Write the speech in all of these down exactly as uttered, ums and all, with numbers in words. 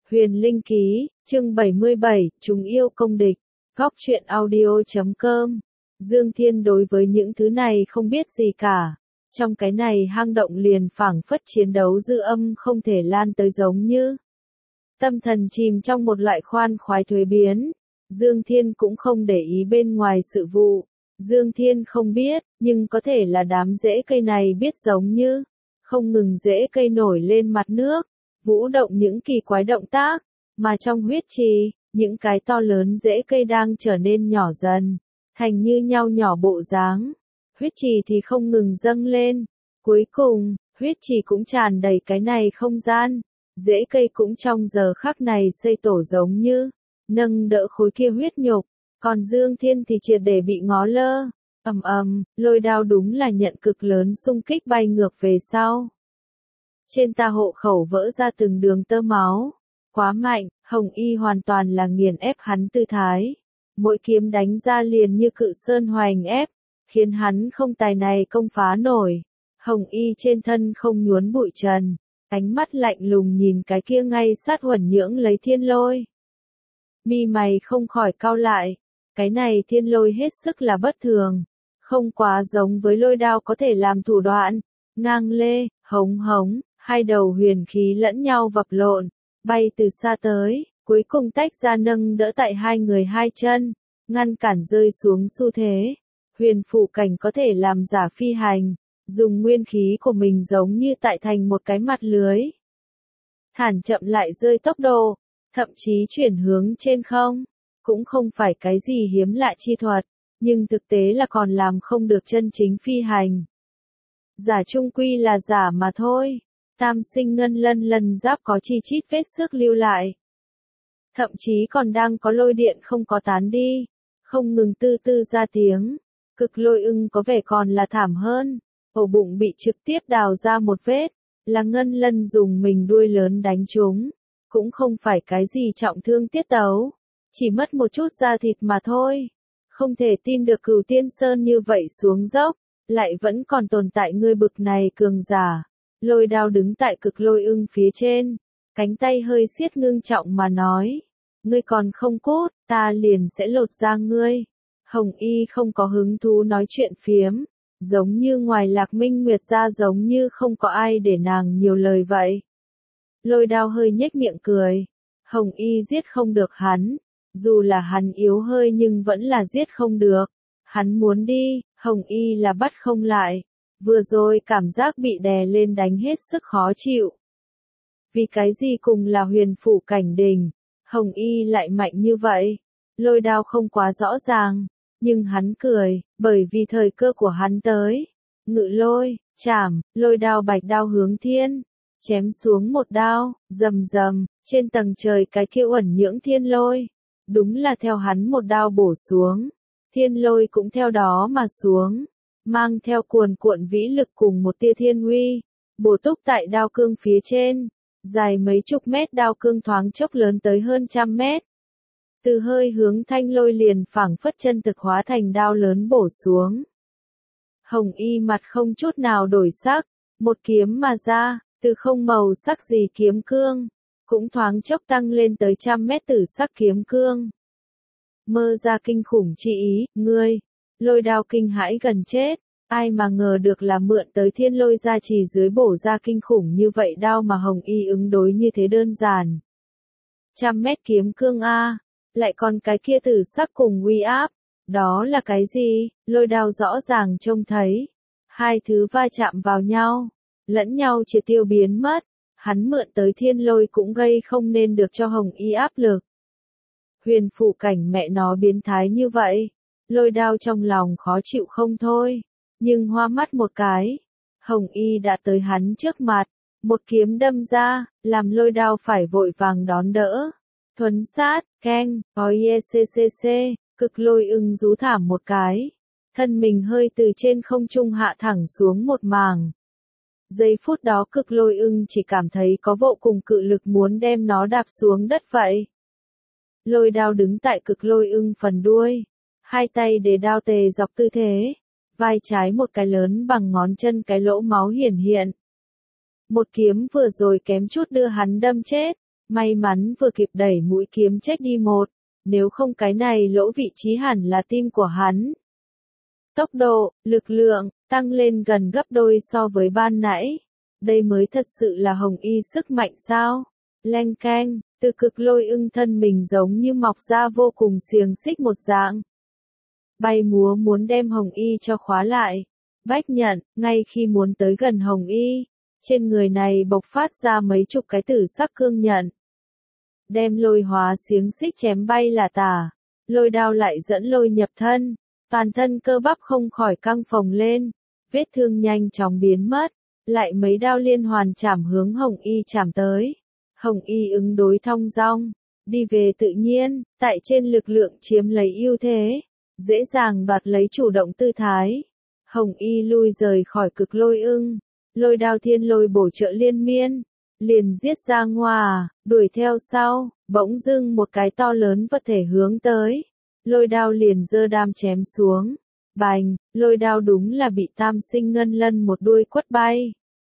Huyền Linh Ký, chương bảy mươi bảy, Chúng yêu công địch. Góc truyện audio chấm com. Dương Thiên đối với những thứ này không biết gì cả. Trong cái này hang động liền phảng phất chiến đấu dư âm không thể lan tới giống như. Tâm thần chìm trong một loại khoan khoái thuế biến. Dương Thiên cũng không để ý bên ngoài sự vụ. Dương Thiên không biết, nhưng có thể là đám rễ cây này biết giống như. Không ngừng rễ cây nổi lên mặt nước. Vũ động những kỳ quái động tác, mà trong huyết trì, những cái to lớn rễ cây đang trở nên nhỏ dần, thành như nhau nhỏ bộ dáng. Huyết trì thì không ngừng dâng lên, cuối cùng, huyết trì cũng tràn đầy cái này không gian, rễ cây cũng trong giờ khắc này xây tổ giống như, nâng đỡ khối kia huyết nhục, còn Dương Thiên thì triệt để bị ngó lơ, ầm ầm, lôi đao đúng là nhận cực lớn xung kích bay ngược về sau. Trên tà hộ khẩu vỡ ra từng đường tơ máu. Quá mạnh, Hồng Y hoàn toàn là nghiền ép hắn tư thái. Mỗi kiếm đánh ra liền như cự sơn hoành ép, khiến hắn không tài này công phá nổi. Hồng Y trên thân không nhuốm bụi trần, ánh mắt lạnh lùng nhìn cái kia ngay sát huẩn nhưỡng lấy thiên lôi. Mi mày không khỏi cau lại, cái này thiên lôi hết sức là bất thường, không quá giống với lôi đao có thể làm thủ đoạn. Ngang lê, hống hống. Hai đầu huyền khí lẫn nhau vập lộn, bay từ xa tới, cuối cùng tách ra nâng đỡ tại hai người hai chân, ngăn cản rơi xuống xu thế. Huyền phụ cảnh có thể làm giả phi hành, dùng nguyên khí của mình giống như tại thành một cái mặt lưới. Thản chậm lại rơi tốc độ, thậm chí chuyển hướng trên không, cũng không phải cái gì hiếm lạ chi thuật, nhưng thực tế là còn làm không được chân chính phi hành. Giả trung quy là giả mà thôi. Tam sinh ngân lân lần giáp có chi chít vết xước lưu lại. Thậm chí còn đang có lôi điện không có tán đi. Không ngừng tư tư ra tiếng. Cực lôi ưng có vẻ còn là thảm hơn. Ổ bụng bị trực tiếp đào ra một vết. Là ngân lân dùng mình đuôi lớn đánh chúng. Cũng không phải cái gì trọng thương tiết tấu. Chỉ mất một chút da thịt mà thôi. Không thể tin được Cửu Tiên Sơn như vậy xuống dốc. Lại vẫn còn tồn tại người bực này cường giả. Lôi đao đứng tại cực lôi ưng phía trên, cánh tay hơi siết ngưng trọng mà nói, ngươi còn không cút, ta liền sẽ lột da ngươi. Hồng Y không có hứng thú nói chuyện phiếm, giống như ngoài Lạc Minh Nguyệt ra giống như không có ai để nàng nhiều lời vậy. Lôi đao hơi nhếch miệng cười, Hồng Y giết không được hắn, dù là hắn yếu hơi nhưng vẫn là giết không được, hắn muốn đi, Hồng Y là bắt không lại. Vừa rồi cảm giác bị đè lên đánh hết sức khó chịu. Vì cái gì cùng là huyền phủ cảnh đỉnh, Hồng Y lại mạnh như vậy? Lôi đao không quá rõ ràng, nhưng hắn cười, bởi vì thời cơ của hắn tới. Ngự lôi, chảm, lôi đao bạch đao hướng thiên, chém xuống một đao, rầm rầm, trên tầng trời cái kia uẩn nhưỡng thiên lôi. Đúng là theo hắn một đao bổ xuống, thiên lôi cũng theo đó mà xuống. Mang theo cuồn cuộn vĩ lực cùng một tia thiên uy, bổ túc tại đao cương phía trên, dài mấy chục mét đao cương thoáng chốc lớn tới hơn trăm mét. Từ hơi hướng thanh lôi liền phảng phất chân thực hóa thành đao lớn bổ xuống. Hồng Y mặt không chút nào đổi sắc, một kiếm mà ra, từ không màu sắc gì kiếm cương, cũng thoáng chốc tăng lên tới trăm mét tử sắc kiếm cương. Mơ ra kinh khủng chi ý, ngươi. Lôi đao kinh hãi gần chết, ai mà ngờ được là mượn tới thiên lôi gia trì dưới bổ ra kinh khủng như vậy đao mà Hồng Y ứng đối như thế đơn giản. Trăm mét kiếm cương A, lại còn cái kia tử sắc cùng uy áp, đó là cái gì? Lôi đao rõ ràng trông thấy, hai thứ va chạm vào nhau, lẫn nhau triệt tiêu biến mất, hắn mượn tới thiên lôi cũng gây không nên được cho Hồng Y áp lực. Huyền phụ cảnh mẹ nó biến thái như vậy. Lôi đao trong lòng khó chịu không thôi, nhưng hoa mắt một cái, Hồng Y đã tới hắn trước mặt, một kiếm đâm ra, làm lôi đao phải vội vàng đón đỡ. Thuấn sát, keng, oiecc, cực lôi ưng rú thảm một cái, thân mình hơi từ trên không trung hạ thẳng xuống một màng. Giây phút đó cực lôi ưng chỉ cảm thấy có vô cùng cự lực muốn đem nó đạp xuống đất vậy. Lôi đao đứng tại cực lôi ưng phần đuôi. Hai tay để đao tề dọc tư thế, vai trái một cái lớn bằng ngón chân cái lỗ máu hiển hiện. Một kiếm vừa rồi kém chút đưa hắn đâm chết, May mắn vừa kịp đẩy mũi kiếm chết đi một, nếu không cái này lỗ vị trí hẳn là tim của hắn. Tốc độ, lực lượng, tăng lên gần gấp đôi so với ban nãy. Đây mới thật sự là Hồng Y sức mạnh sao? Leng keng, từ cực lôi ưng thân mình giống như mọc ra vô cùng xiềng xích một dạng. Bay múa muốn đem Hồng Y cho khóa lại. Bách nhận, ngay khi muốn tới gần Hồng Y, trên người này bộc phát ra mấy chục cái tử sắc cương nhận. Đem lôi hóa xiềng xích chém bay là tả. Lôi đao lại dẫn lôi nhập thân. Toàn thân cơ bắp không khỏi căng phồng lên. Vết thương nhanh chóng biến mất. Lại mấy đao liên hoàn chảm hướng Hồng Y chảm tới. Hồng Y ứng đối thong dong. Đi về tự nhiên, tại trên lực lượng chiếm lấy ưu thế. Dễ dàng đoạt lấy chủ động tư thái. Hồng Y lui rời khỏi cực lôi ưng. Lôi đao thiên lôi bổ trợ liên miên. Liền giết ra ngoài, đuổi theo sau, bỗng dưng một cái to lớn vật thể hướng tới. Lôi đao liền giơ đam chém xuống. Bành, lôi đao đúng là bị tam sinh ngân lân một đuôi quất bay.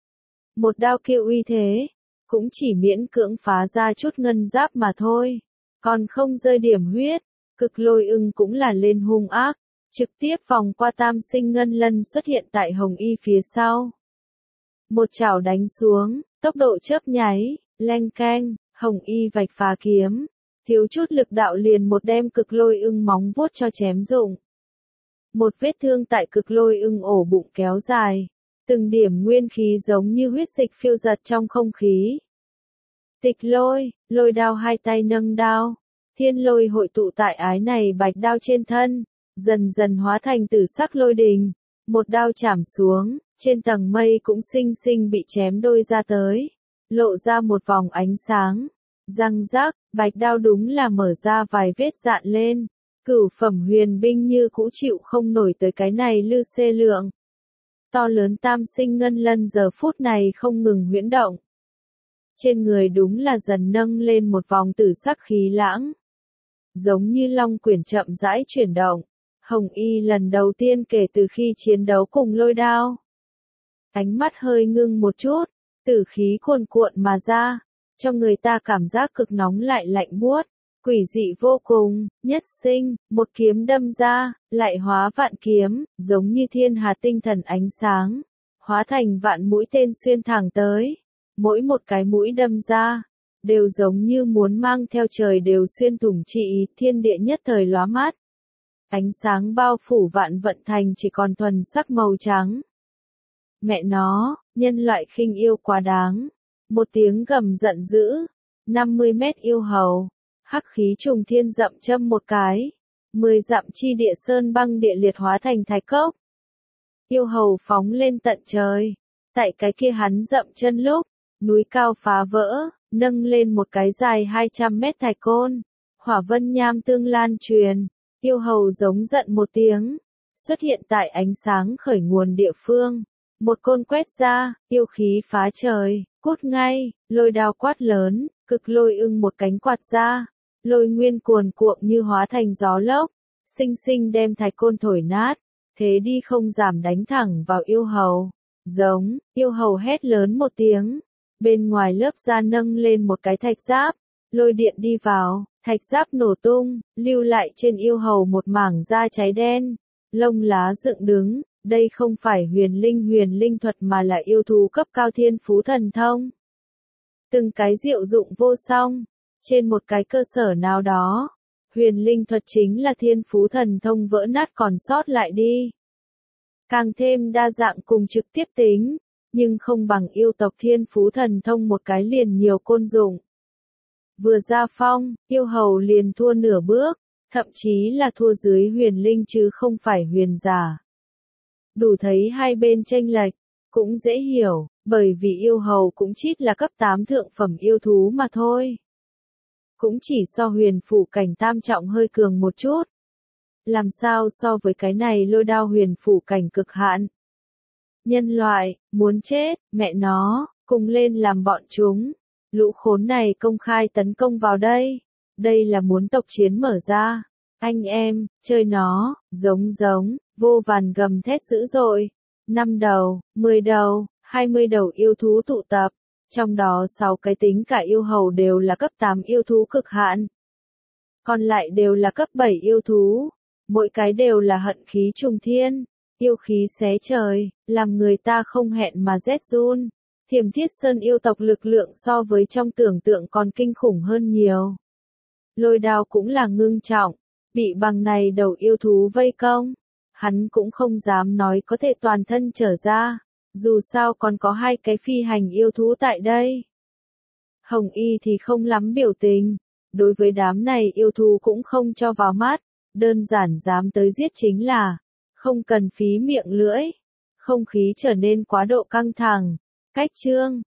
Một đao kia uy thế, cũng chỉ miễn cưỡng phá ra chút ngân giáp mà thôi. Còn không rơi điểm huyết, cực lôi ưng cũng là lên hung ác. Trực tiếp vòng qua tam sinh ngân lân xuất hiện tại Hồng Y phía sau. Một chảo đánh xuống, tốc độ chớp nháy, leng keng, Hồng Y vạch phá kiếm. Thiếu chút lực đạo liền một đem cực lôi ưng móng vuốt cho chém rụng. Một vết thương tại cực lôi ưng ổ bụng kéo dài. Từng điểm nguyên khí giống như huyết dịch phiêu giật trong không khí. Tịch lôi, lôi đao hai tay nâng đao. Thiên lôi hội tụ tại ái này bạch đao trên thân. Dần dần hóa thành tử sắc lôi đình. Một đao chảm xuống, trên tầng mây cũng xinh xinh bị chém đôi ra tới. Lộ ra một vòng ánh sáng. Răng rác, bạch đao đúng là mở ra vài vết dạn lên. Cửu phẩm huyền binh như cũ chịu không nổi tới cái này lư xê lượng. To lớn tam sinh ngân lân giờ phút này không ngừng huyễn động. Trên người đúng là dần nâng lên một vòng tử sắc khí lãng. Giống như long quyển chậm rãi chuyển động. Hồng Y lần đầu tiên kể từ khi chiến đấu cùng lôi đao. Ánh mắt hơi ngưng một chút, tử khí cuồn cuộn mà ra, cho người ta cảm giác cực nóng lại lạnh buốt, quỷ dị vô cùng, nhất sinh, một kiếm đâm ra, lại hóa vạn kiếm, giống như thiên hà tinh thần ánh sáng, hóa thành vạn mũi tên xuyên thẳng tới, mỗi một cái mũi đâm ra, đều giống như muốn mang theo trời đều xuyên thủng trị thiên địa nhất thời lóa mắt. Ánh sáng bao phủ vạn vận thành chỉ còn thuần sắc màu trắng. Mẹ nó, nhân loại khinh yêu quá đáng. Một tiếng gầm giận dữ. năm mươi mét yêu hầu. Hắc khí trùng thiên dậm châm một cái. Mười dặm chi địa sơn băng địa liệt hóa thành thạch cốc. Yêu hầu phóng lên tận trời. Tại cái kia hắn dậm chân lúc, núi cao phá vỡ, nâng lên một cái dài hai trăm mét thạch côn. Hỏa vân nham tương lan truyền. Yêu hầu giống giận một tiếng, xuất hiện tại ánh sáng khởi nguồn địa phương. Một côn quét ra, yêu khí phá trời, cút ngay, lôi đao quát lớn, cực lôi ưng một cánh quạt ra. Lôi nguyên cuồn cuộn như hóa thành gió lốc, sinh sinh đem thạch côn thổi nát, thế đi không giảm đánh thẳng vào yêu hầu. Giống, yêu hầu hét lớn một tiếng, bên ngoài lớp da nâng lên một cái thạch giáp, lôi điện đi vào. Thạch giáp nổ tung, lưu lại trên yêu hầu một mảng da cháy đen, lông lá dựng đứng, đây không phải huyền linh huyền linh thuật mà là yêu thú cấp cao thiên phú thần thông. Từng cái diệu dụng vô song, trên một cái cơ sở nào đó, huyền linh thuật chính là thiên phú thần thông vỡ nát còn sót lại đi. Càng thêm đa dạng cùng trực tiếp tính, nhưng không bằng yêu tộc thiên phú thần thông một cái liền nhiều côn dụng. Vừa ra phong, yêu hầu liền thua nửa bước, thậm chí là thua dưới huyền linh chứ không phải huyền giả. Đủ thấy hai bên chênh lệch, cũng dễ hiểu, bởi vì yêu hầu cũng chít là cấp tám thượng phẩm yêu thú mà thôi. Cũng chỉ so huyền phủ cảnh tam trọng hơi cường một chút. Làm sao so với cái này lôi đao huyền phủ cảnh cực hạn. Nhân loại, muốn chết, mẹ nó, cùng lên làm bọn chúng. Lũ khốn này công khai tấn công vào đây. Đây là muốn tộc chiến mở ra. Anh em, chơi nó, giống giống, vô vàn gầm thét dữ dội. Năm đầu, mười đầu, hai mươi đầu yêu thú tụ tập. Trong đó sáu cái tính cả yêu hầu đều là cấp tám yêu thú cực hạn. Còn lại đều là cấp bảy yêu thú. Mỗi cái đều là hận khí trùng thiên, yêu khí xé trời, làm người ta không hẹn mà rét run. Thiểm Thiết Sơn yêu tộc lực lượng so với trong tưởng tượng còn kinh khủng hơn nhiều. Lôi Đao cũng là ngưng trọng, bị bằng này đầu yêu thú vây công. Hắn cũng không dám nói có thể toàn thân trở ra, dù sao còn có hai cái phi hành yêu thú tại đây. Hồng Y thì không lắm biểu tình, đối với đám này yêu thú cũng không cho vào mắt, đơn giản dám tới giết chính là, không cần phí miệng lưỡi. Không khí trở nên quá độ căng thẳng, cách chương